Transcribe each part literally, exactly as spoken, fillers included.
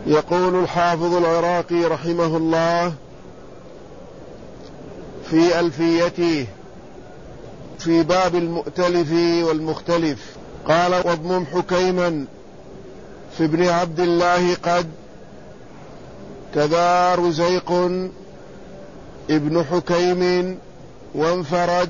يقول الحافظ العراقي رحمه الله في ألفيته في باب المؤتلف والمختلف، قال: واضمم حكيما في ابن عبد الله قد كذا رزيق ابن حكيم وانفرد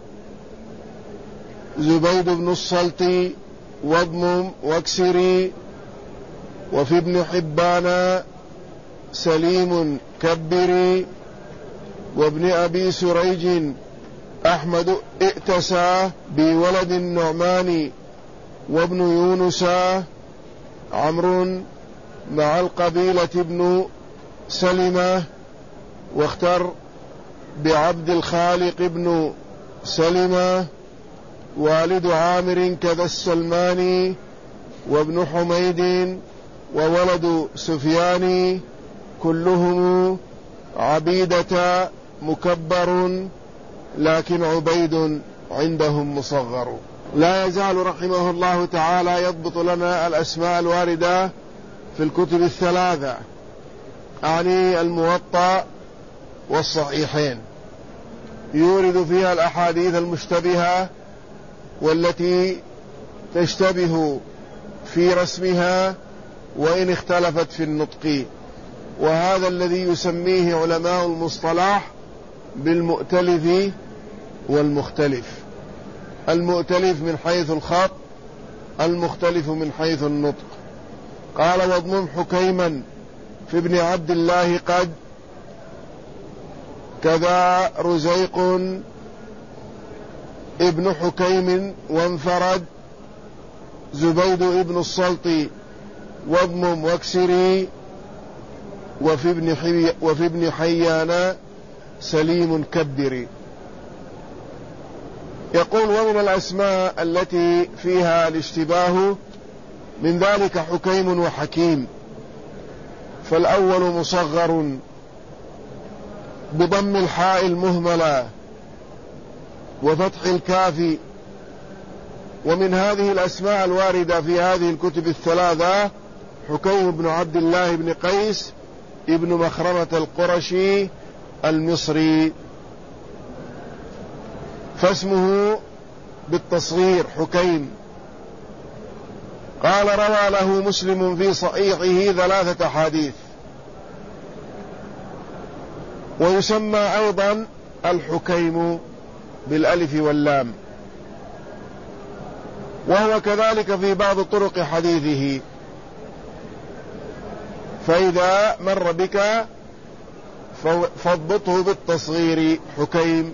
زبيد بن الصلت واضمم واكسري، وفي ابن حبان سليم كبري، وابن أبي سريج أحمد ائتسى بولد النعمان، وابن يونس عمرو مع القبيلة ابن سلمة، واختر بعبد الخالق ابن سلمة، والد عامر كذا السلماني، وابن حميد وولد سفيان، كلهم عبيدة مكبر، لكن عبيد عندهم مصغر. لا يزال رحمه الله تعالى يضبط لنا الأسماء الواردة في الكتب الثلاثة، أعني الموطأ والصحيحين، يورد فيها الأحاديث المشتبهة والتي تشتبه في رسمها وإن اختلفت في النطق، وهذا الذي يسميه علماء المصطلح بالمؤتلف والمختلف. المؤتلف من حيث الخط، المختلف من حيث النطق. قال: واضمم حكيما في ابن عبد الله قد كذا رزيق ابن حكيم وانفرد زبيد ابن الصلت، واضمم واكسري، وفي ابن, حي وفي ابن حيان سليم كبري. يقول: ومن الأسماء التي فيها الاشتباه من ذلك حكيم وحكيم. فالأول مصغر بضم الحاء المهملة وفتح الكاف. ومن هذه الأسماء الواردة في هذه الكتب الثلاثة حكيم بن عبد الله بن قيس ابن مخرمة القرشي المصري، فاسمه بالتصغير حكيم. قال: روى له مسلم في صحيحه ثلاثة أحاديث. ويسمى أيضا الحكيم بالألف واللام، وهو كذلك في بعض طرق حديثه، فإذا مر بك فاضبطه بالتصغير حكيم.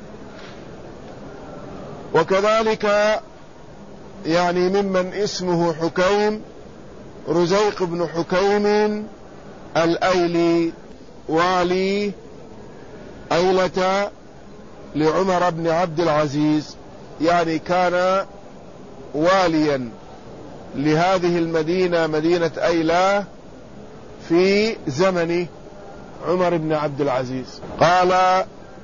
وكذلك يعني ممن اسمه حكيم رزيق بن حكيم الأيلي، والي أيلة لعمر بن عبد العزيز، يعني كان واليا لهذه المدينة، مدينة أيلة، في زمن عمر بن عبد العزيز. قال: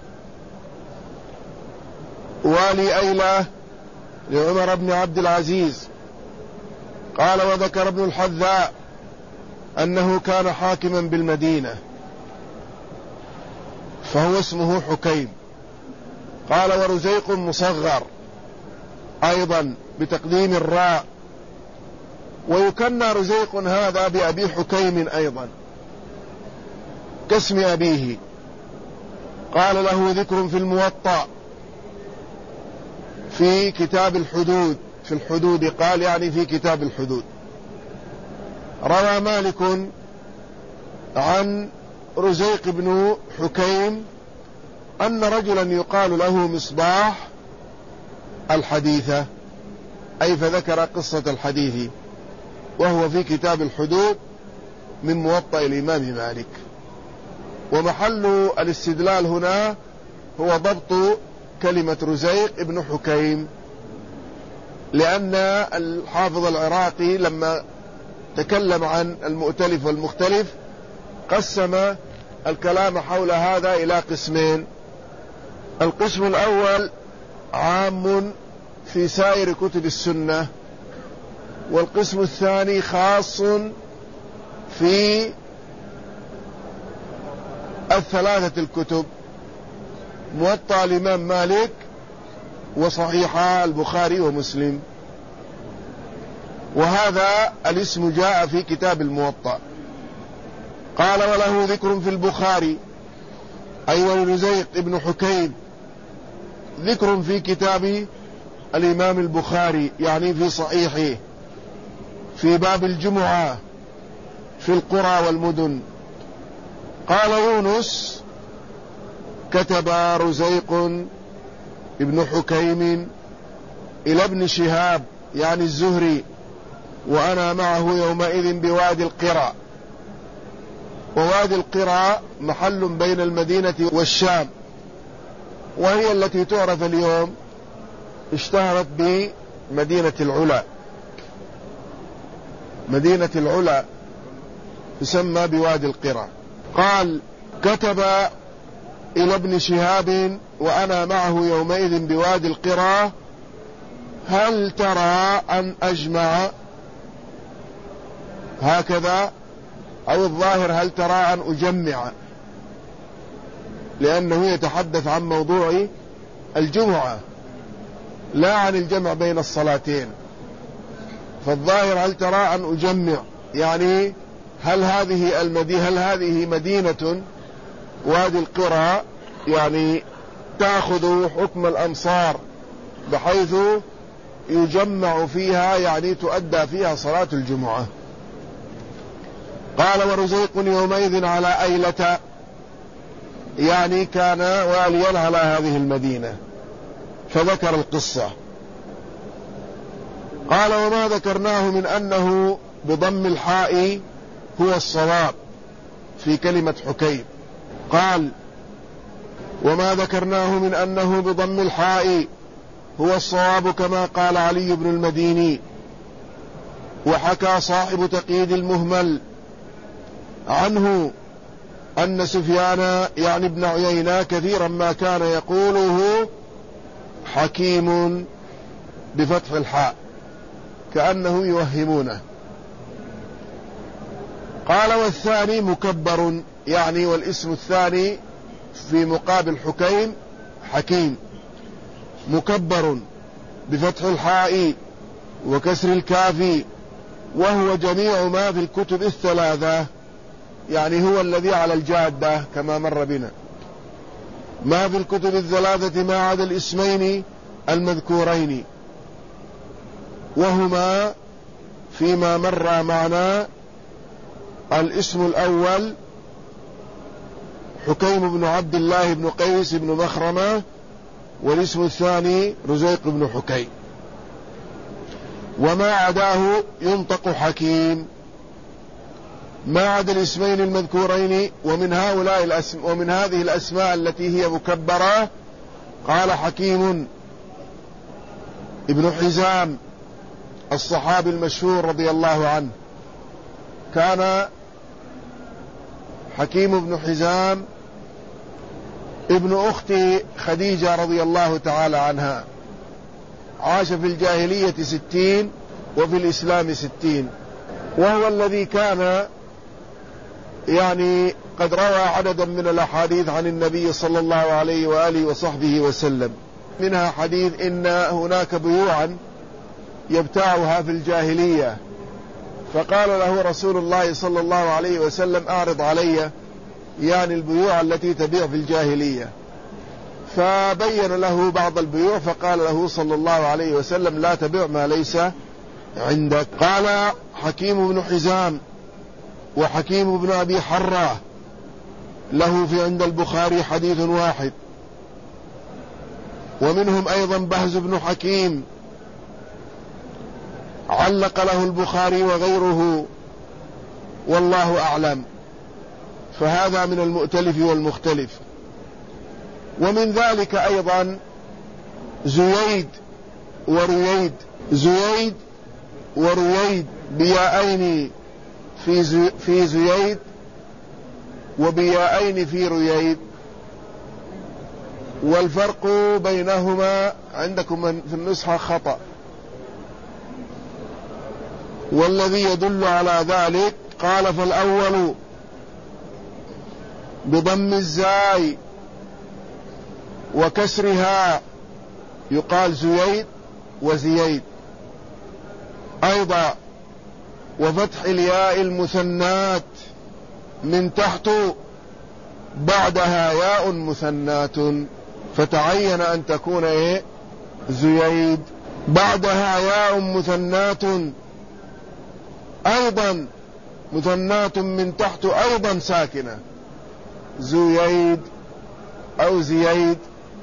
والي أيلة لعمر بن عبد العزيز. قال: وذكر ابن الحذاء أنه كان حاكما بالمدينة، فهو اسمه حكيم. قال: ورزيق مصغر أيضا بتقديم الراء، ويكنى رزيق هذا بأبي حكيم أيضا كاسم أبيه. قال: له ذكر في الموطأ في كتاب الحدود، في الحدود قال يعني في كتاب الحدود. روى مالك عن رزيق بن حكيم أن رجلا يقال له مصباح الحديثة، أي فذكر قصة الحديث، وهو في كتاب الحدود من موطأ الإمام مالك. ومحل الاستدلال هنا هو ضبط كلمة رزيق ابن حكيم، لأن الحافظ العراقي لما تكلم عن المؤتلف والمختلف قسم الكلام حول هذا إلى قسمين. القسم الأول عام في سائر كتب السنة، والقسم الثاني خاص في الثلاثة الكتب، موطأ الإمام مالك وصحيح البخاري ومسلم، وهذا الاسم جاء في كتاب الموطأ. قال وله ذكر في البخاري، أي ولرزيق ابن حكيم ذكر في كتاب الإمام البخاري، يعني في صحيحه، في باب الجمعة في القرى والمدن. قال يونس كتب رزيق ابن حكيم إلى ابن شهاب يعني الزهري وأنا معه يومئذ بوادي القرى. ووادي القرى محل بين المدينة والشام، وهي التي تعرف اليوم، اشتهرت بمدينة العلا. مدينة العلا تسمى بوادي القرى. قال كتب إلى ابن شهاب وأنا معه يومئذ بوادي القرى هل ترى أن أجمع، هكذا، أو الظاهر هل ترى أن أجمع، لأنه يتحدث عن موضوع الجمعة لا عن الجمع بين الصلاتين. فالظاهر هل ترى أن أجمع، يعني هل هذه المدينة هل هذه مدينة وادي القرى يعني تأخذ حكم الأمصار بحيث يجمع فيها، يعني تؤدى فيها صلاة الجمعة. قال ورزيق يومئذ على أيلة، يعني كان واليا على هذه المدينة، فذكر القصة. قال وما ذكرناه من أنه بضم الحاء هو الصواب في كلمة حكيم. قال وما ذكرناه من أنه بضم الحاء هو الصواب كما قال علي بن المديني. وحكى صاحب تقييد المهمل عنه أن سفيان يعني ابن عيينة كثيرا ما كان يقوله حكيم بفتح الحاء كأنه يوهمونه. قال والثاني مكبر، يعني والاسم الثاني في مقابل حكيم حكيم، مكبر بفتح الحاء وكسر الكاف، وهو جميع ما في الكتب الثلاثة، يعني هو الذي على الجادة كما مر بنا، ما في الكتب الثلاثة ما عدا الاسمين المذكورين، وهما فيما مر معنا الاسم الأول حكيم بن عبد الله بن قيس بن مخرمة، والاسم الثاني رزيق بن حكيم. وما عداه ينطق حكيم، ما عدا الاسمين المذكورين. ومن هؤلاء الأسم ومن هذه الأسماء التي هي مكبرة قال حكيم ابن حزام الصحابي المشهور رضي الله عنه، كان حكيم بن حزام ابن أخت خديجة رضي الله تعالى عنها، عاش في الجاهلية ستين وفي الإسلام ستين، وهو الذي كان يعني قد روى عددا من الأحاديث عن النبي صلى الله عليه وآله وصحبه وسلم، منها حديث إن هناك بيوعا يبتاعها في الجاهلية، فقال له رسول الله صلى الله عليه وسلم أعرض علي، يعني البيوع التي تبيع في الجاهلية، فبين له بعض البيوع، فقال له صلى الله عليه وسلم لا تبيع ما ليس عندك. قال حكيم بن حزام وحكيم بن أبي حرة له في عند البخاري حديث واحد، ومنهم أيضا بهز بن حكيم علق له البخاري وغيره والله أعلم، فهذا من المؤتلف والمختلف. ومن ذلك أيضا زييد ورييد، زييد ورييد بياءين في زي في زييد وبياءين في رييد، والفرق بينهما عندكم في النسخة خطأ، والذي يدل على ذلك قال فالأول بضم الزاي وكسرها يقال زييد وزييد أيضا، وفتح الياء المثنات من تحت بعدها ياء مثنات، فتعين أن تكون إيه؟ زييد. بعدها ياء مثنات أيضا مثنات من تحت أيضا ساكنة، زييد أو زييد،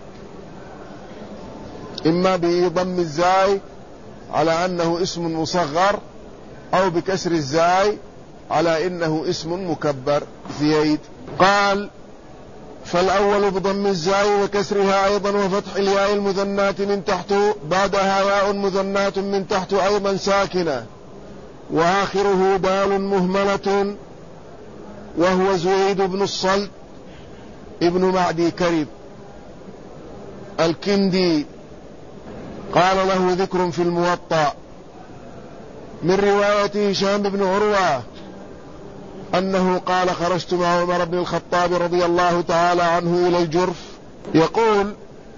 إما بضم الزاي على أنه اسم مصغر أو بكسر الزاي على إنه اسم مكبر زييد. قال فالأول بضم الزاي وكسرها أيضا وفتح الياء المثنات من تحت بعدها ياء مثنات من تحت أيضا ساكنة وآخره دال مهملة، وهو زييد بن الصلت ابن معدي كرب الكندي. قال له ذكر في الموطأ من رواية هشام بن عروة أنه قال خرجت مع عمر بن الخطاب رضي الله تعالى عنه إلى الجرف. يقول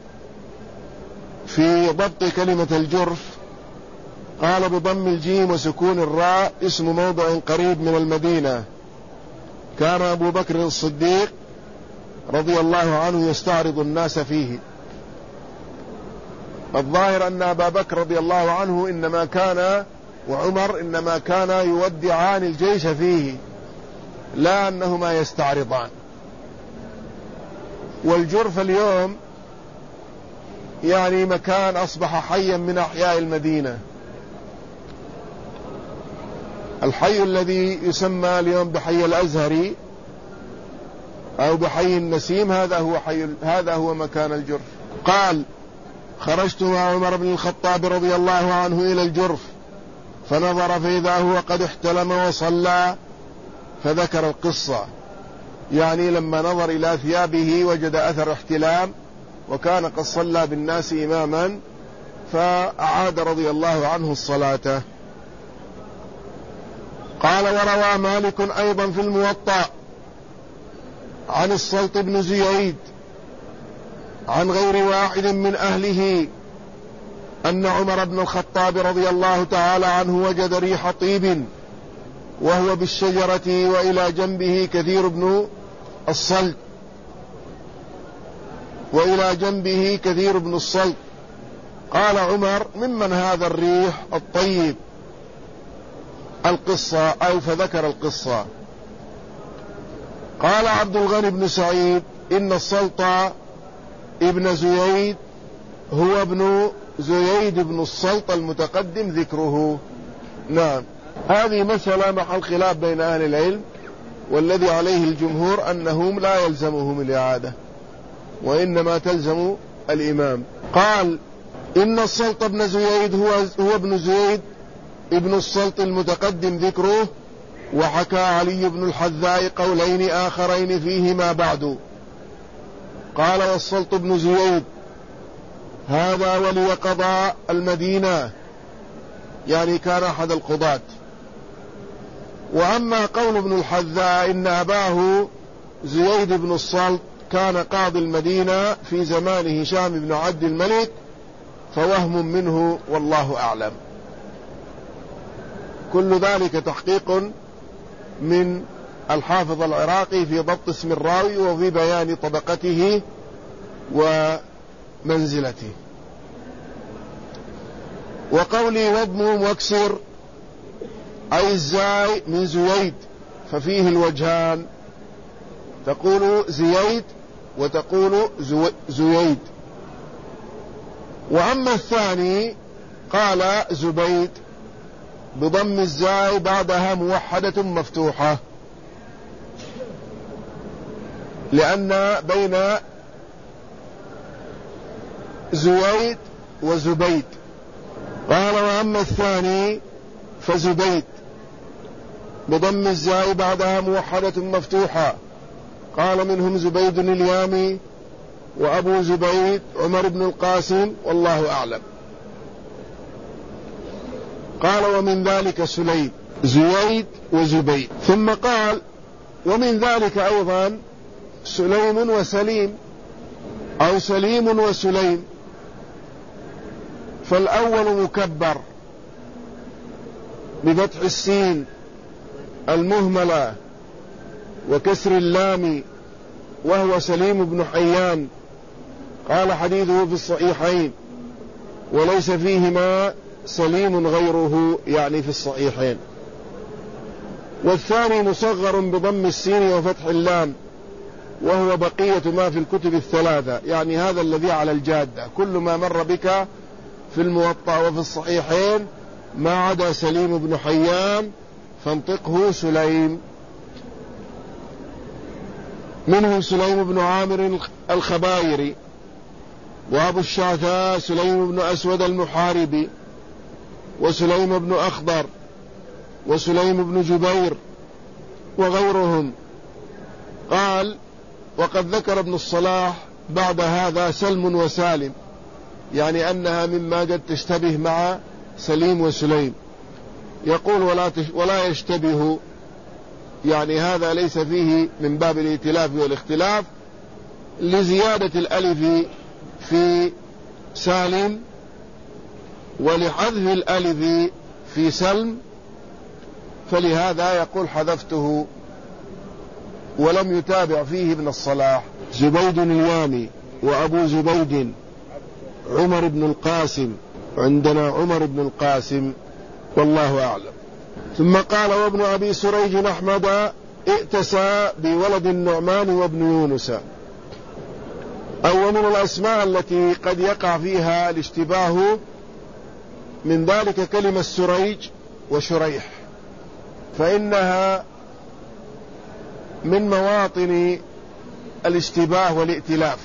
في ضبط كلمة الجرف قال بضم الجيم وسكون الراء اسم موضع قريب من المدينة، كان أبو بكر الصديق رضي الله عنه يستعرض الناس فيه. الظاهر أن أبا بكر رضي الله عنه إنما كان وعمر إنما كان يودعان الجيش فيه، لا أنهما يستعرضان. والجرف اليوم يعني مكان أصبح حيا من أحياء المدينة. الحي الذي يسمى اليوم بحي الأزهري أو بحي النسيم هذا هو حي هذا هو مكان الجرف. قال خرجت مع عمر بن الخطاب رضي الله عنه إلى الجرف فنظر فإذا هو قد احتلم وصلى، فذكر القصة، يعني لما نظر إلى ثيابه وجد أثر احتلام وكان قد صلى بالناس إماما فأعاد رضي الله عنه الصلاة. قال وروى مالك أيضا في الموطأ عن الصلت بن زييد عن غير واحد من أهله أن عمر بن الخطاب رضي الله تعالى عنه وجد ريح طيب وهو بالشجرة وإلى جنبه كثير بن الصلت وإلى جنبه كثير بن الصلت. قال عمر ممن هذا الريح الطيب؟ القصة أو فذكر القصة. قال عبد الغني بن سعيد إن الصلت ابن زييد هو ابن زييد بن الصلت المتقدم ذكره. نعم، هذه مسألة محل خلاف بين أهل العلم، والذي عليه الجمهور أنهم لا يلزمهم الإعادة وإنما تلزم الإمام. قال إن الصلت ابن زييد هو, هو ابن زييد ابن الصلت المتقدم ذكره، وحكى علي بن الحذاء قولين آخرين فيهما بعد. قال والصلت ابن زييد هذا ولي قضاء المدينة، يعني كان أحد القضاة. وأما قول ابن الحذاء إن أباه زييد بن الصلت كان قاضي المدينة في زمان هشام بن عبد الملك فوهم منه والله أعلم. كل ذلك تحقيق من الحافظ العراقي في ضبط اسم الراوي وفي بيان طبقته ومنزلته. وقولي واضمم واكسر أي الزاي من زييد ففيه الوجهان، تقول زييد وتقول زييد. وأما الثاني قال زبيد بضم الزاي بعدها موحدة مفتوحة، لأن بين زويد وزبيد. قال وأما الثاني فزبيد بضم الزاي بعدها موحدة مفتوحة، قال منهم زبيد اليامي وأبو زبيد عمر بن القاسم والله أعلم. قال ومن ذلك سليم زويد وزبيد. ثم قال ومن ذلك أيضا سليم وسليم أو سليم وسليم، فالأول مكبر بفتح السين المهملة وكسر اللام وهو سليم بن حيان، قال حديثه في الصحيحين وليس فيهما سليم غيره، يعني في الصحيحين. والثاني مصغر بضم السين وفتح اللام وهو بقية ما في الكتب الثلاثة، يعني هذا الذي على الجادة، كل ما مر بك في الموطأ وفي الصحيحين ما عدا سليم بن حيان فانطقه سليم. منه سليم بن عامر الخبائري، وأبو الشعثاء سليم بن أسود المحاربي، وسليم بن أخضر، وسليم بن جبير وغيرهم. قال وقد ذكر ابن الصلاح بعد هذا سلم وسالم، يعني أنها مما قد تشتبه مع سليم وسليم. يقول ولا, تش ولا يشتبه، يعني هذا ليس فيه من باب الائتلاف والاختلاف، لزيادة الألف في سالم ولحذف الألف في سلم، فلهذا يقول حذفته، ولم يتابع فيه ابن الصلاح. زبيد اليامي وأبو زبيد عمر بن القاسم، عندنا عمر بن القاسم والله أعلم. ثم قال وابن أبي سريج أحمد ائتسى بولد النعمان وابن يونس. أو من الأسماء التي قد يقع فيها الاشتباه من ذلك كلمة سريج وشريح، فإنها من مواطن الاشتباه والائتلاف.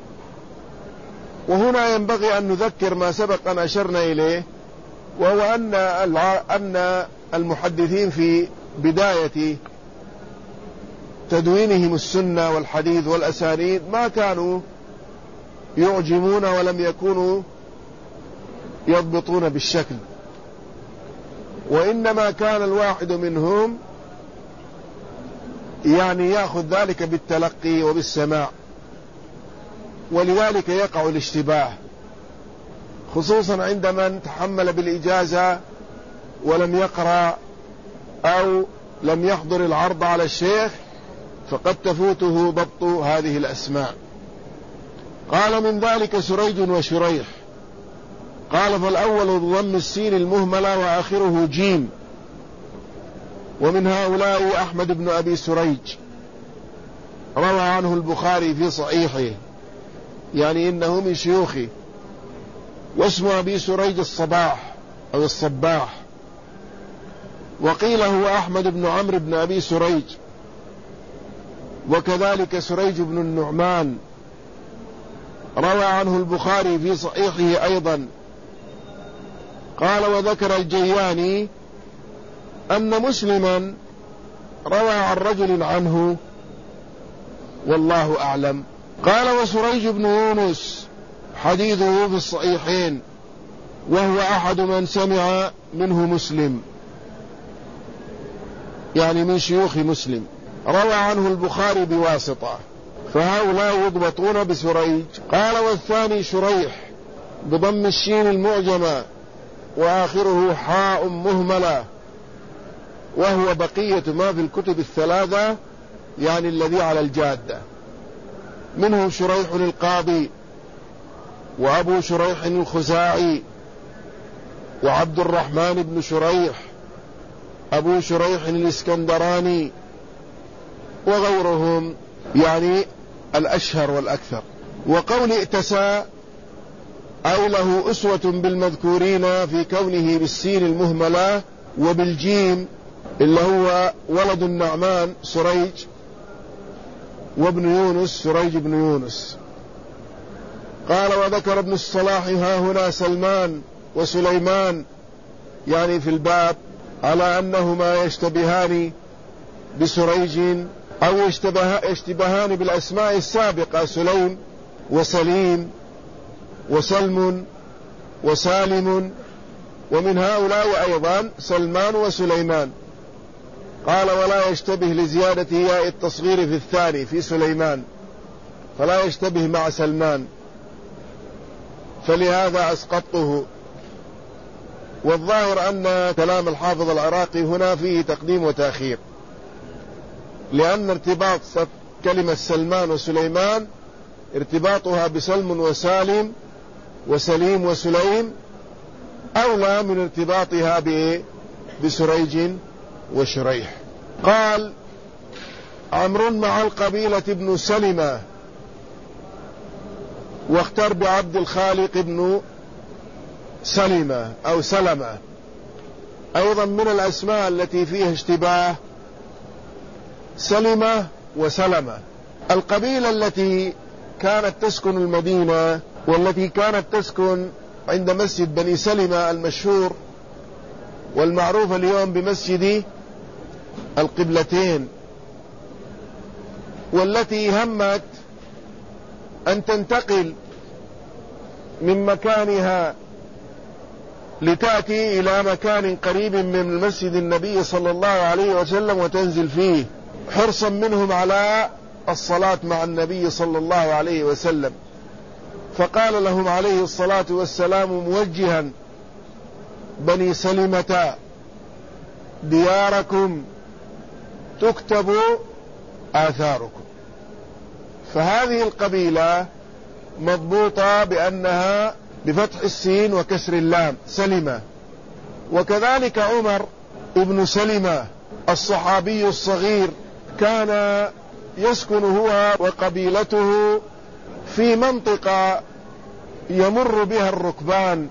وهنا ينبغي أن نذكر ما سبق أن أشرنا إليه، وهو أن أن المحدثين في بداية تدوينهم السنة والحديث والأسانيد ما كانوا يعجمون ولم يكونوا يضبطون بالشكل، وإنما كان الواحد منهم يعني يأخذ ذلك بالتلقي وبالسماع، ولذلك يقع الاشتباه، خصوصا عند من تحمل بالإجازة ولم يقرأ أو لم يحضر العرض على الشيخ، فقد تفوته ضبط هذه الأسماء. قال من ذلك سريج وشريح. قال فالأول بضم السين المهملة وآخره جيم، ومن هؤلاء أحمد بن أبي سريج روى عنه البخاري في صحيحه، يعني إنه من شيوخه، واسم أبي سريج الصباح أو الصباح. وقيل هو أحمد بن عمرو بن أبي سريج، وكذلك سريج بن النعمان روى عنه البخاري في صحيحه أيضا. قال وذكر الجياني أن مسلما روى عن رجل عنه والله أعلم. قال وسريج بن يونس حديثه في الصحيحين، وهو أحد من سمع منه مسلم، يعني من شيوخ مسلم، روى عنه البخاري بواسطة، فهؤلاء يضبطون بسريج. قال والثاني شريح بضم الشين المعجمة وآخره حاء مهملة، وهو بقية ما في الكتب الثلاثة، يعني الذي على الجادة. منهم شريح القاضي، وأبو شريح الخزاعي، وعبد الرحمن بن شريح، أبو شريح الإسكندراني، وغيرهم، يعني الأشهر والأكثر. وقول ائتسى أي له أسوة بالمذكورين في كونه بالسين المهملة وبالجيم، اللي هو ولد النعمان سريج، وابن يونس سريج بن يونس. قال وذكر ابن الصلاح ها هنا سلمان وسليمان، يعني في الباب، على أنهما يشتبهان بسريج أو يشتبه يشتبهان بالأسماء السابقة، سليم وسليم وسلم وسالم، ومن هؤلاء أيضا سلمان وسليمان. قال ولا يشتبه لزيادة ياء التصغير في الثاني في سليمان، فلا يشتبه مع سلمان، فلهذا أسقطته. والظاهر أن كلام الحافظ العراقي هنا فيه تقديم وتأخير، لأن ارتباط كلمة سلمان وسليمان ارتباطها بسلم وسالم وسليم وسليم أولى من ارتباطها بسريج وشريح. قال عمرو مع القبيلة ابن سلمة، واختر بعبد الخالق ابن سلمة أو سلمة، أيضا من الأسماء التي فيها اشتباه سلمة وسلمة. القبيلة التي كانت تسكن المدينة والتي كانت تسكن عند مسجد بني سلمة المشهور والمعروف اليوم بمسجد القبلتين، والتي همت أن تنتقل من مكانها لتأتي إلى مكان قريب من مسجد النبي صلى الله عليه وسلم وتنزل فيه، حرصا منهم على الصلاة مع النبي صلى الله عليه وسلم. فقال لهم عليه الصلاة والسلام موجها بني سلمة دياركم تكتب آثاركم. فهذه القبيلة مضبوطة بأنها بفتح السين وكسر اللام سلمة. وكذلك عمر ابن سلمة الصحابي الصغير كان يسكن هو وقبيلته في منطقة يمر بها الركبان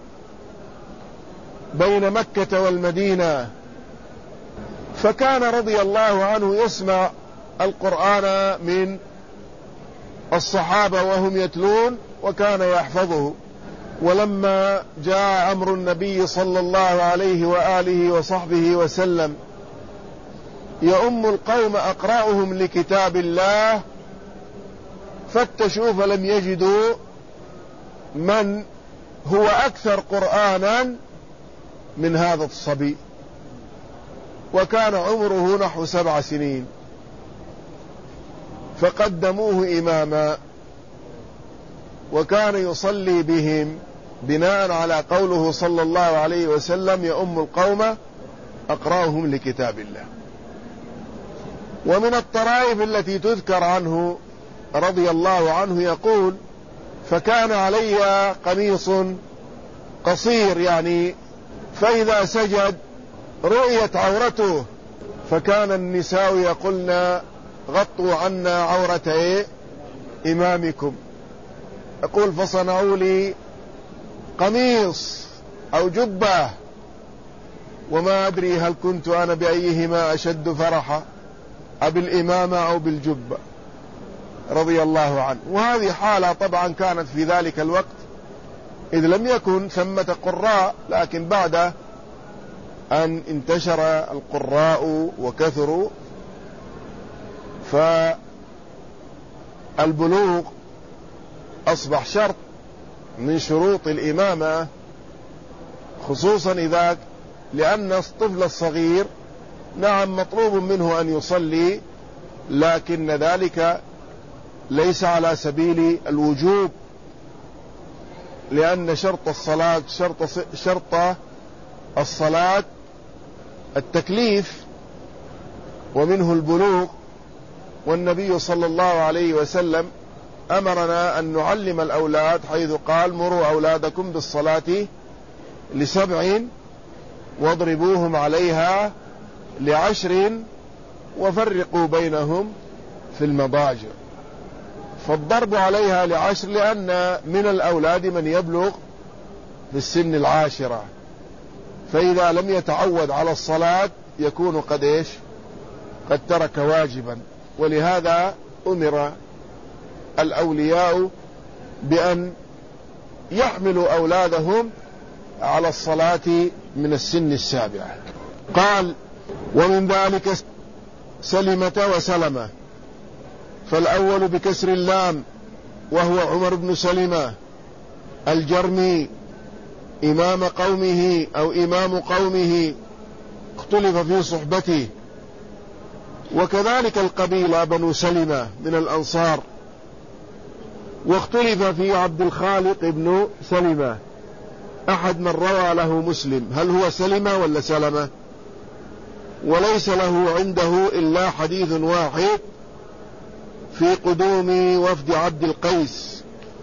بين مكة والمدينة، فكان رضي الله عنه يسمع القرآن من الصحابة وهم يتلون وكان يحفظه. ولما جاء أمر النبي صلى الله عليه وآله وصحبه وسلم يؤم القوم أقرأهم لكتاب الله، فتشوا فلم يجدوا من هو أكثر قرآنا من هذا الصبي، وكان عمره نحو سبع سنين، فقدموه إماما وكان يصلي بهم بناء على قوله صلى الله عليه وسلم يؤم القوم أقرأهم لكتاب الله. ومن الطرائف التي تذكر عنه رضي الله عنه يقول فكان علي قميص قصير يعني فإذا سجد رؤيت عورته، فكان النساء يقولن غطوا عنا عورة إيه؟ إمامكم. يقول فصنعوا لي قميص أو جبة وما أدري هل كنت أنا بأيهما أشد فرحا أبالإمامة أو بالجبة رضي الله عنه. وهذه حالة طبعا كانت في ذلك الوقت إذ لم يكن ثمة قراء، لكن بعد أن انتشر القراء وكثروا فالبلوغ أصبح شرط من شروط الإمامة، خصوصا إذا لأن الطفل الصغير نعم مطلوب منه أن يصلي، لكن ذلك ليس على سبيل الوجوب، لأن شرط الصلاة شرط, شرط الصلاة التكليف ومنه البلوغ. والنبي صلى الله عليه وسلم أمرنا أن نعلم الأولاد حيث قال مروا أولادكم بالصلاة لسبع واضربوهم عليها لعشر وفرقوا بينهم في المضاجع. فالضرب عليها لعشر لأن من الأولاد من يبلغ في السن العاشرة، فإذا لم يتعود على الصلاة يكون قد إيش قد ترك واجبا. ولهذا أمر الأولياء بأن يحملوا أولادهم على الصلاة من السن السابعة. قال ومن ذلك سلمة وسلمة، فالأول بكسر اللام وهو عمر بن سلمة الجرمي إمام قومه أو إمام قومه، اختلف في صحبته وكذلك القبيلة بنو سلمة من الأنصار. واختلف في عبد الخالق بن سلمة أحد من روى له مسلم، هل هو سلمة ولا سلمة؟ وليس له عنده إلا حديث واحد في قدوم وفد عبد القيس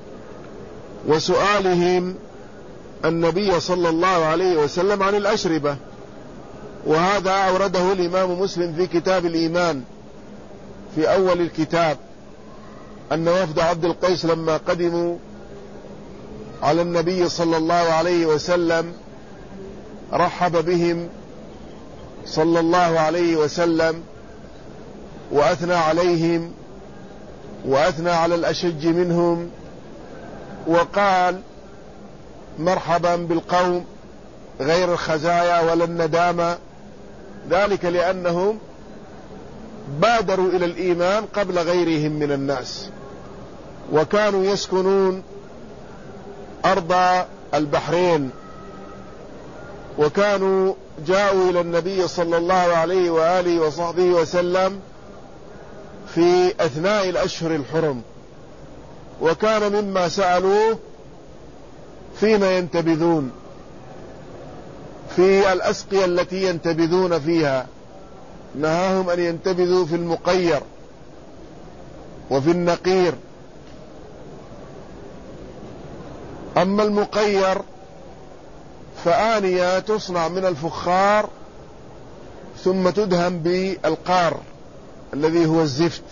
وسؤالهم النبي صلى الله عليه وسلم عن الأشربة، وهذا أورده الإمام مسلم في كتاب الإيمان في أول الكتاب، أن وفد عبد القيس لما قدموا على النبي صلى الله عليه وسلم رحب بهم صلى الله عليه وسلم وأثنى عليهم وأثنى على الأشج منهم، وقال مرحبا بالقوم غير الخزايا ولا الندامة، ذلك لأنهم بادروا إلى الإيمان قبل غيرهم من الناس، وكانوا يسكنون أرض البحرين، وكانوا جاءوا إلى النبي صلى الله عليه وآله وصحبه وسلم في أثناء الأشهر الحرم، وكان مما سألوه فيما ينتبذون في الأسقية التي ينتبذون فيها، نهاهم أن ينتبذوا في المقير وفي النقير. أما المقير فآنية تصنع من الفخار ثم تدهن بالقار الذي هو الزفت،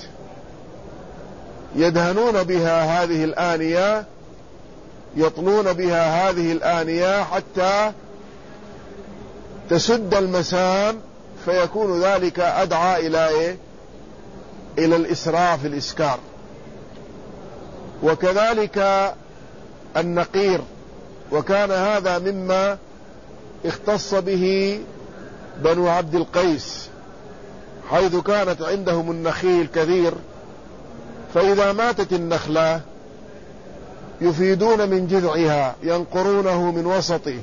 يدهنون بها هذه الآنية، يطلون بها هذه الآنية حتى تسد المسام، فيكون ذلك أدعى إلى إيه؟ إلى الإسراع في الإسكار. وكذلك النقير، وكان هذا مما اختص به بنو عبد القيس، حيث كانت عندهم النخيل كثير، فإذا ماتت النخلة يفيدون من جذعها، ينقرونه من وسطه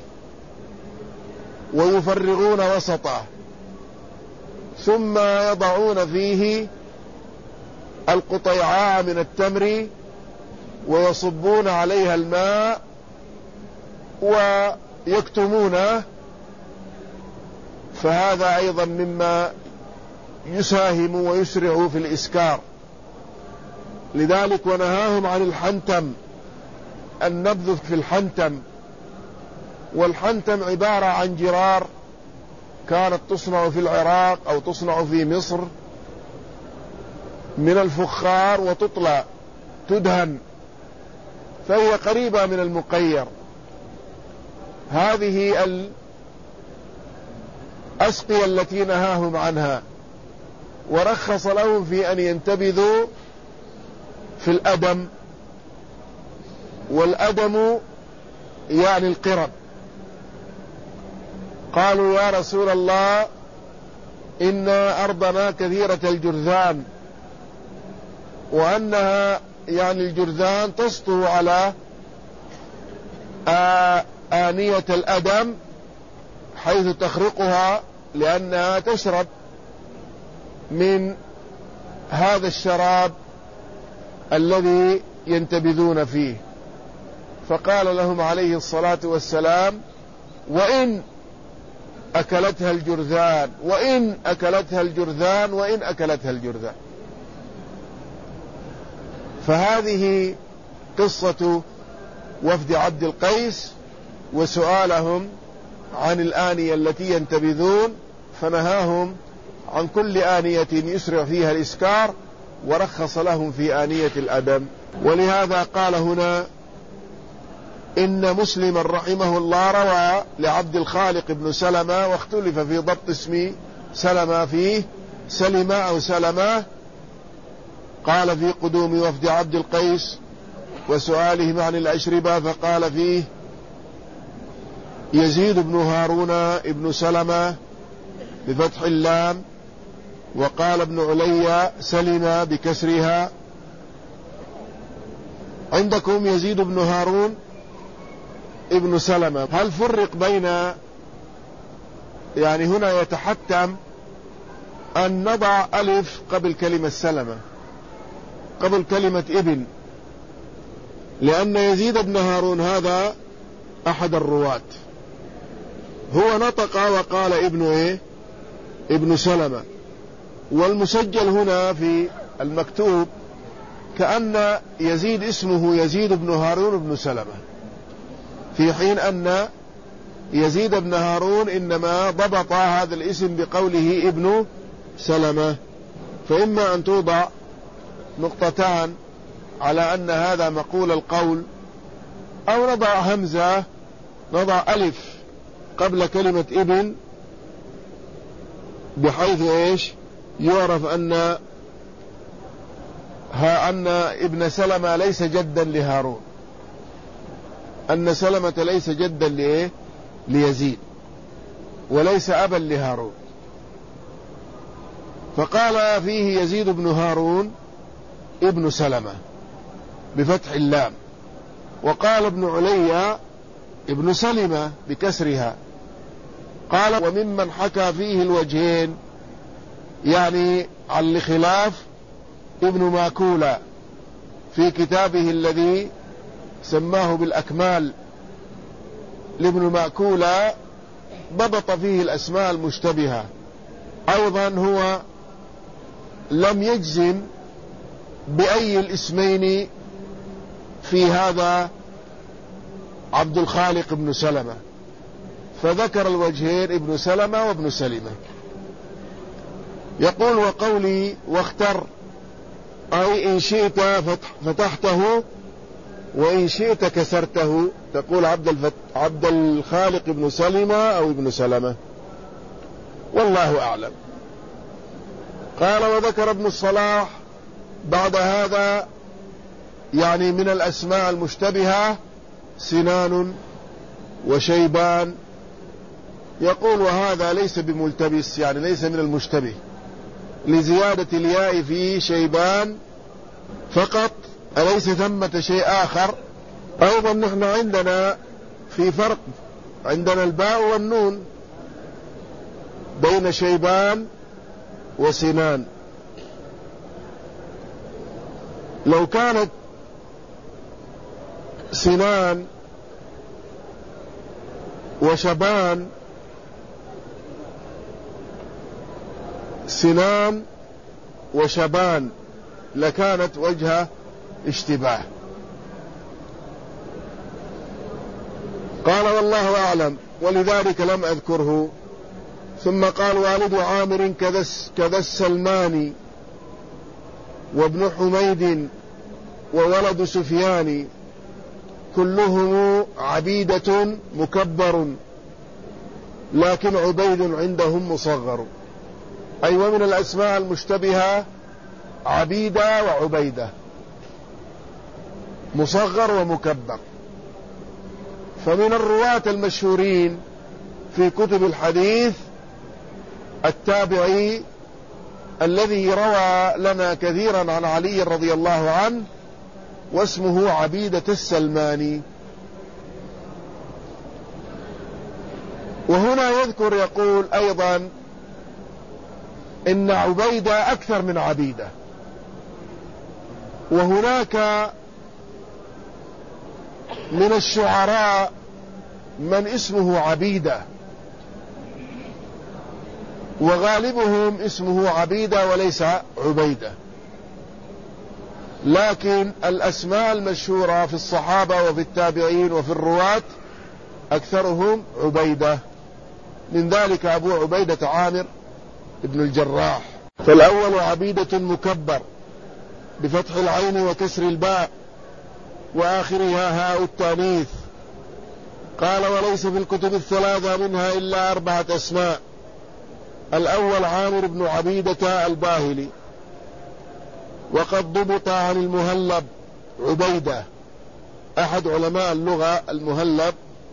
ويفرغون وسطه، ثم يضعون فيه القطيعاء من التمر ويصبون عليها الماء ويكتمونه، فهذا أيضا مما يساهم ويسرع في الإسكار. لذلك ونهاهم عن الحنتم، النبذ في الحنتم، والحنتم عبارة عن جرار كانت تصنع في العراق أو تصنع في مصر من الفخار وتطلى تدهن، فهي قريبة من المقير. هذه الأسقية التي نهاهم عنها، ورخص لهم في أن ينتبذوا في الأدم، والأدم يعني القرب. قالوا يا رسول الله إن أرضنا كثيرة الجرذان، وأنها يعني الجرذان تسطو على آنية الأدم حيث تخرقها، لأنها تشرب من هذا الشراب الذي ينتبذون فيه. فقال لهم عليه الصلاة والسلام وإن أكلتها الجرذان، وإن أكلتها الجرذان، وإن أكلتها الجرذان. فهذه قصة وفد عبد القيس وسؤالهم عن الآنية التي ينتبذون، فنهاهم عن كل آنية يسرع فيها الإسكار، ورخص لهم في آنية الأدم. ولهذا قال هنا إن مسلما رحمه الله روى لعبد الخالق بن سلمة، واختلف في ضبط اسم سلمة فيه سلمة أو سلمة، قال في قدوم وفد عبد القيس وسؤالهم عن الأشربة، فقال فيه يزيد بن هارون ابن سلمة بفتح اللام، وقال ابن علي سلمة بكسرها. عندكم يزيد بن هارون ابن سلمة، هل فرق بين يعني هنا يتحتم أن نضع ألف قبل كلمة سلمة، قبل كلمة ابن، لأن يزيد بن هارون هذا أحد الرواة، هو نطق وقال ابن إيه؟ ابن سلمة. والمسجل هنا في المكتوب كأن يزيد اسمه يزيد بن هارون بن سلمة، في حين أن يزيد بن هارون إنما ضبط هذا الاسم بقوله ابن سلمة. فإما أن توضع نقطتان على أن هذا مقول القول، أو نضع همزة، نضع ألف قبل كلمة ابن، بحيث إيش يعرف أن ها أن ابن سلمة ليس جدا لهارون، أن سلمة ليس جدا لإيه؟ ليزيد، وليس أبا لهارون. فقال فيه يزيد بن هارون ابن سلمة بفتح اللام، وقال ابن علي ابن سلمة بكسرها. قال وممن حكى فيه الوجهين يعني عن الخلاف ابن ماكولة في كتابه الذي سماه بالأكمال لابن ماكولة، ضبط فيه الأسماء المشتبهة. أيضا هو لم يجزم بأي الاسمين في هذا عبد الخالق بن سلمة، فذكر الوجهين ابن سلمة وابن سلمة. يقول وقولي واختر، أي إن شئت فتحته وإن شئت كسرته، تقول عبد, الفت... عبد الخالق بن سلمة أو ابن سلمة، والله أعلم. قال وذكر ابن الصلاح بعد هذا يعني من الأسماء المشتبهة سنان وشيبان. يقول وهذا ليس بملتبس، يعني ليس من المشتبه، لزيادة الياء في شيبان فقط، أليس ثمة شيء آخر؟ أيضا نحن عندنا في فرق، عندنا الباء والنون بين شيبان وسنان. لو كانت سنان وشبان، سنان وشبان، لكانت وجه اشتباه. قال والله أعلم ولذلك لم أذكره. ثم قال والد عامر كذا السلماني وابن حميد وولد سفيان كلهم عبيدة مكبر، لكن عبيد عندهم مصغر. أي أيوة ومن الأسماء المشتبهة عبيدة وعبيدة، مصغر ومكبر. فمن الرواة المشهورين في كتب الحديث التابعي الذي روى لنا كثيرا عن علي رضي الله عنه واسمه عبيدة السلماني. وهنا يذكر يقول أيضا إن عبيدة أكثر من عبيدة، وهناك من الشعراء من اسمه عبيدة، وغالبهم اسمه عبيدة وليس عبيدة، لكن الأسماء المشهورة في الصحابة وفي التابعين وفي الرواة أكثرهم عبيدة. من ذلك أبو عبيدة عامر ابن الجراح. فالأول عبيدة مكبر بفتح العين وكسر الباء وآخرها هاء التانيث. قال وليس في الكتب الثلاثة منها إلا أربعة أسماء. الأول عامر بن عبيدة الباهلي، وقد ضبط عن المهلب عبيدة أحد علماء اللغة، المهلب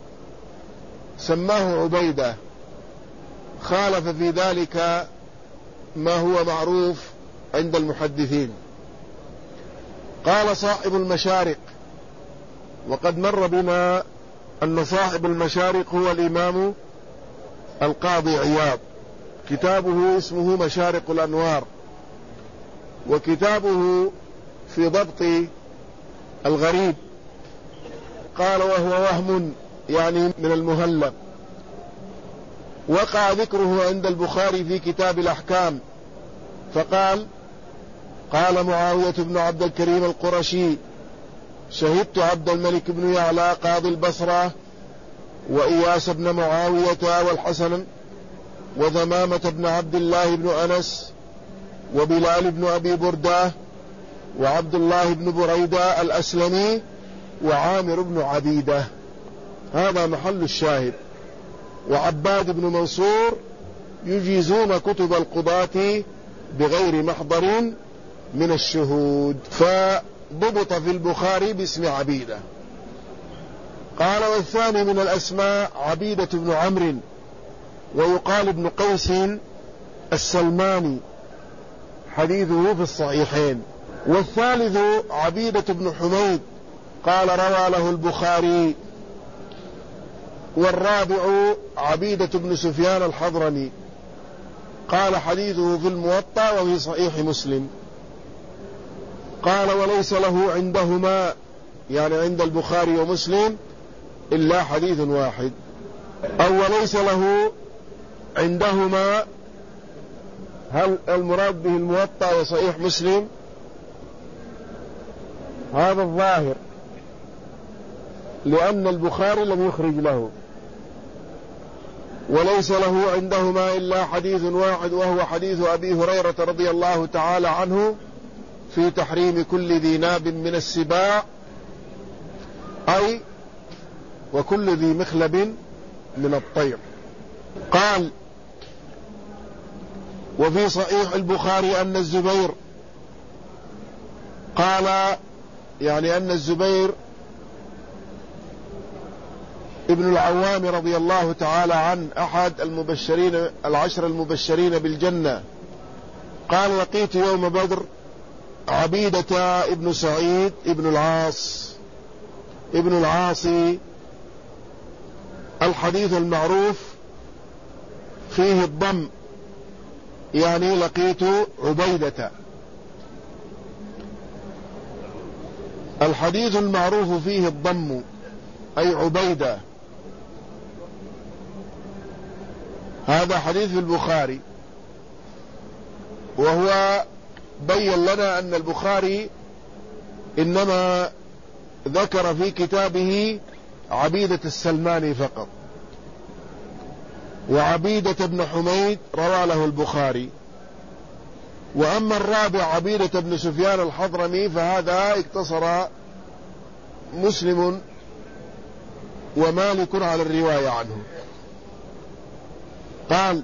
سماه عبيدة، خالف في ذلك ما هو معروف عند المحدثين. قال صاحب المشارق، وقد مر بنا أن صاحب المشارق هو الإمام القاضي عياض كتابه اسمه مشارق الأنوار، وكتابه في ضبط الغريب. قال وهو وهم يعني من المهلب. وقع ذكره عند البخاري في كتاب الأحكام، فقال قال معاوية بن عبد الكريم القرشي شهدت عبد الملك بن يعلى قاضي البصرة وإياس بن معاوية والحسن وذمامة بن عبد الله بن أنس وبلال بن أبي بردة وعبد الله بن بريدة الأسلمي وعامر بن عبيدة. هذا محل الشاهد. وعباد بن منصور يجيزون كتب القضاة بغير محضر من الشهود، فضبط في البخاري باسم عبيدة. قال والثاني من الأسماء عبيدة بن عمرو، ويقال ابن قيس السلماني، حديثه في الصحيحين. والثالث عبيدة بن حميد، قال روى له البخاري. والرابع عبيدة بن سفيان الحضرمي، قال حديثه في الموطأ وفي صحيح مسلم. قال وليس له عندهما يعني عند البخاري ومسلم إلا حديث واحد، أو وليس له عندهما، هل المراد به الموطأ وصحيح مسلم؟ هذا الظاهر، لأن البخاري لم يخرج له. وليس له عندهما إلا حديث واحد، وهو حديث أبي هريرة رضي الله تعالى عنه في تحريم كل ذي ناب من السباع، أي وكل ذي مخلب من الطير. قال وفي صحيح البخاري أن الزبير قال يعني أن الزبير ابن العوام رضي الله تعالى عنه أحد المبشرين العشر المبشرين بالجنة، قال لقيت يوم بدر عبيدة ابن سعيد ابن العاص ابن العاصي. الحديث المعروف فيه الضم، يعني لقيت عبيدة. الحديث المعروف فيه الضم أي عبيدة. هذا حديث في البخاري، وهو بين لنا أن البخاري إنما ذكر في كتابه عبيدة السلماني فقط، وعبيدة بن حميد روى له البخاري. وأما الرابع عبيدة بن سفيان الحضرمي فهذا اقتصر مسلم ومالك على الرواية عنه. قال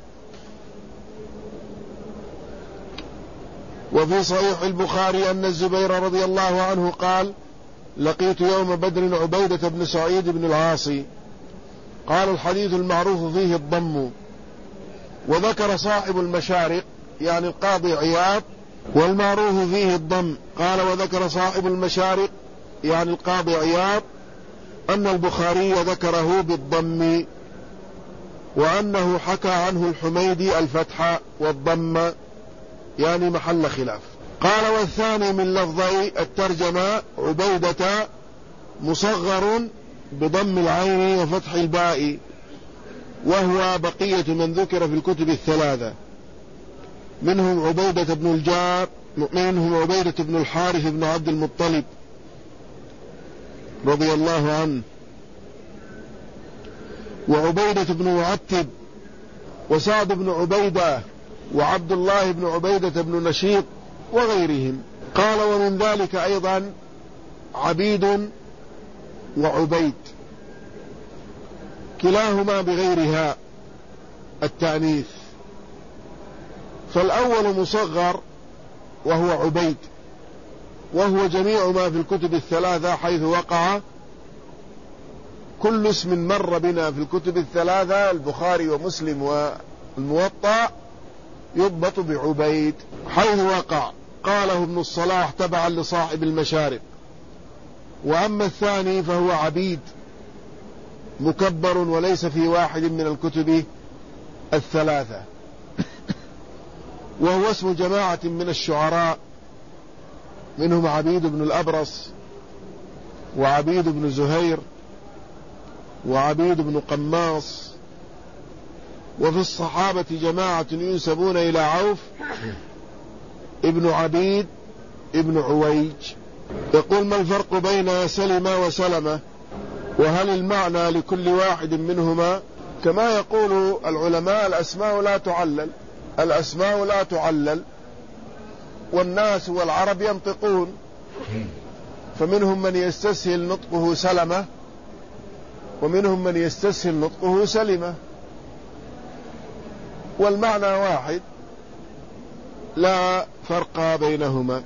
وفي صحيح البخاري أن الزبير رضي الله عنه قال لقيت يوم بدر عبيدة بن سعيد بن العاصي. قال الحديث المعروف فيه الضم. وذكر صاحب المشارق يعني القاضي عياض والمعروف فيه الضم. قال وذكر صاحب المشارق يعني القاضي عياض أن البخاري ذكره بالضم، وأنه حكى عنه الحميدي الفتح والضم يعني محل خلاف. قال والثاني من لفظي الترجمة عبيدة مصغر بضم العين وفتح الباء، وهو بقية من ذكر في الكتب الثلاثة، منهم عبيدة بن الجار، منهم عبيدة بن الحارث بن عبد المطلب رضي الله عنه، وعبيدة بن معتب، وسعد بن عبيدة، وعبد الله بن عبيدة بن نشيط وغيرهم. قال ومن ذلك أيضا عبيد وعبيد كلاهما بغيرها التأنيث، فالأول مصغر وهو عبيد، وهو جميع ما في الكتب الثلاثة حيث وقع كل اسم مر بنا في الكتب الثلاثة البخاري ومسلم والموطأ يضبط بعبيد حيث وقع. قاله ابن الصلاح تبعا لصاحب المشارق. وأما الثاني فهو عبيد مكبر وليس في واحد من الكتب الثلاثة. وهو اسم جماعة من الشعراء، منهم عبيد بن الأبرص وعبيد بن زهير وعبيد بن قماص. وفي الصحابة جماعة ينسبون إلى عوف ابن عبيد ابن عويج. يقول: ما الفرق بين سلمة وسلمة؟ وهل المعنى لكل واحد منهما؟ كما يقول العلماء: الأسماء لا تعلل، الأسماء لا تعلل، والناس والعرب ينطقون، فمنهم من يستسهل نطقه سلمة ومنهم من يستسهل نطقه سلمة، والمعنى واحد لا فرق بينهما.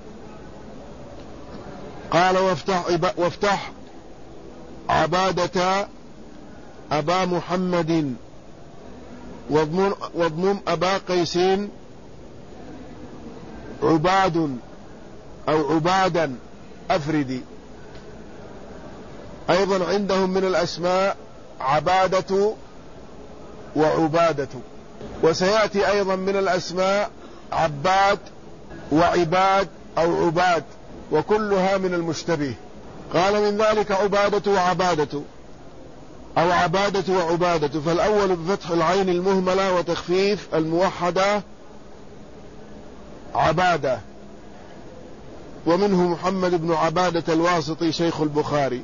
قال: وافتح, وافتح عبادة أبا محمد واضمم أبا قيس عباد أو عبادا أفردي. أيضا عندهم من الأسماء عبادة وعبادة. وسيأتي أيضا من الأسماء عباد وعباد أو عباد، وكلها من المشتبه. قال: من ذلك عبادة وعبادة أو عبادة وعبادة. فالأول بفتح العين المهملة وتخفيف الموحدة عبادة، ومنه محمد بن عبادة الواسطي شيخ البخاري،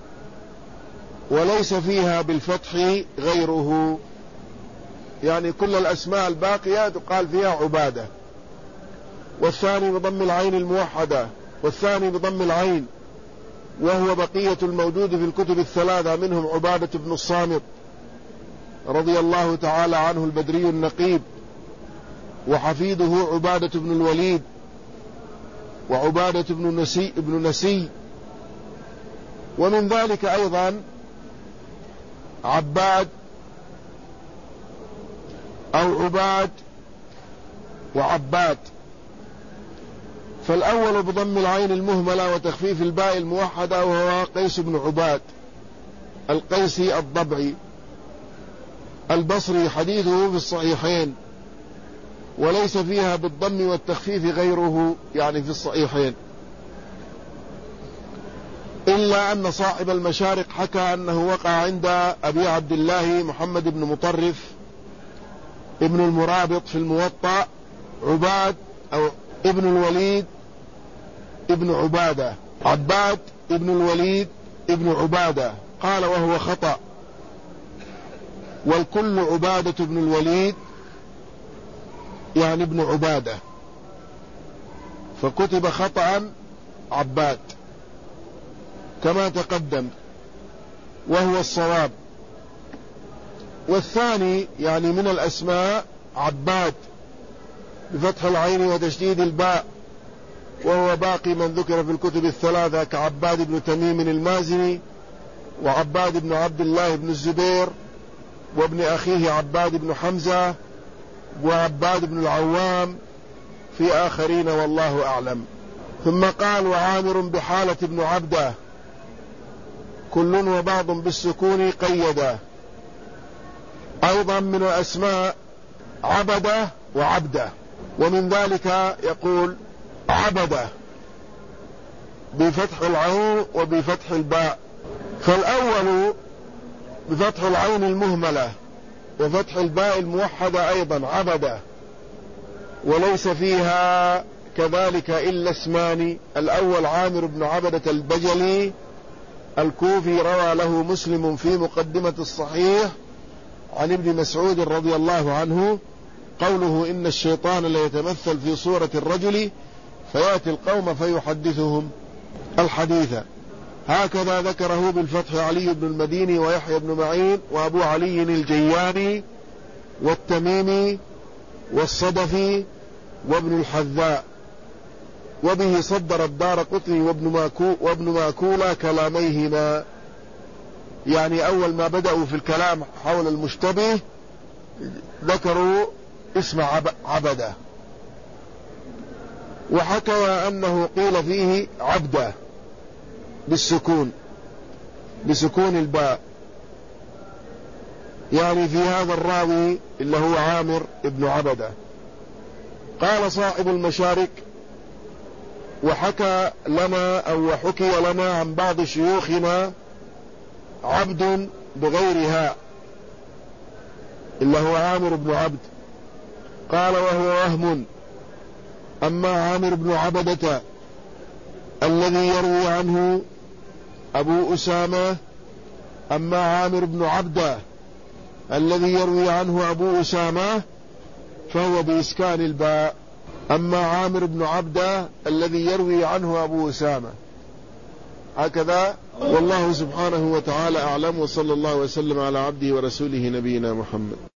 وليس فيها بالفتح غيره، يعني كل الأسماء الباقية تقال فيها عبادة. والثاني بضم العين الموحدة، والثاني بضم العين، وهو بقية الموجود في الكتب الثلاثة، منهم عبادة بن الصامت رضي الله تعالى عنه البدري النقيب، وحفيده عبادة بن الوليد، وعبادة بن نسي, بن نسي. ومن ذلك أيضا عباد أو عباد وعباد. فالأول بضم العين المهملة وتخفيف الباء الموحدة، وهو قيس بن عباد القيسي الضبعي البصري، حديثه في الصحيحين، وليس فيها بالضم والتخفيف غيره، يعني في الصحيحين، إلا أن صاحب المشارق حكى أنه وقع عند أبي عبد الله محمد بن مطرف ابن المرابط في الموطأ عباد أو ابن الوليد ابن عبادة، عباد ابن الوليد ابن عبادة، قال وهو خطأ، والكل عبادة ابن الوليد يعني ابن عبادة، فكتب خطأ عباد كما تقدم، وهو الصواب. والثاني يعني من الأسماء عباد بفتح العين وتشديد الباء، وهو باقي من ذكر في الكتب الثلاثة، كعباد بن تميم المازني، وعباد بن عبد الله بن الزبير، وابن أخيه عباد بن حمزة، وعباد بن العوام، في آخرين والله أعلم. ثم قال: وعامر بحالة بن عبده كل وبعض بالسكون قيدا. أيضا من الأسماء عبده وعبده، ومن ذلك يقول عبده بفتح العين وبفتح الباء. فالأول بفتح العين المهملة وفتح الباء الموحدة أيضا عبده، وليس فيها كذلك إلا اسمان. الأول عامر بن عبدة البجلي الكوفي، روى له مسلم في مقدمة الصحيح عن ابن مسعود رضي الله عنه قوله: إن الشيطان ليتمثل في صورة الرجل فيأتي القوم فيحدثهم الحديث. هكذا ذكره بالفتح علي بن المديني ويحيى بن معين وأبو علي الجياني والتميمي والصدفي وابن الحذاء، وبه صدر الدارقطني وابن ماكو وابن ماكولة كلاميهما. يعني أول ما بدأوا في الكلام حول المشتبه ذكروا اسم عبده، وحكى أنه قيل فيه عبده بالسكون بسكون الباء، يعني في هذا الراوي اللي هو عامر ابن عبده. قال صاحب المشارك: وحكى لنا أو وحكي لنا عن بعض شيوخنا عبد بغيرها إلا هو عامر بن عبد. قال: وهو وهم. أما عامر بن عبدة الذي يروي عنه أبو أسامة أما عامر بن عبدة الذي يروي عنه أبو أسامة فهو بإسكان الباء. أما عامر بن عبدة الذي يروي عنه أبو أسامة، هكذا. والله سبحانه وتعالى أعلم، وصلى الله وسلم على عبده ورسوله نبينا محمد.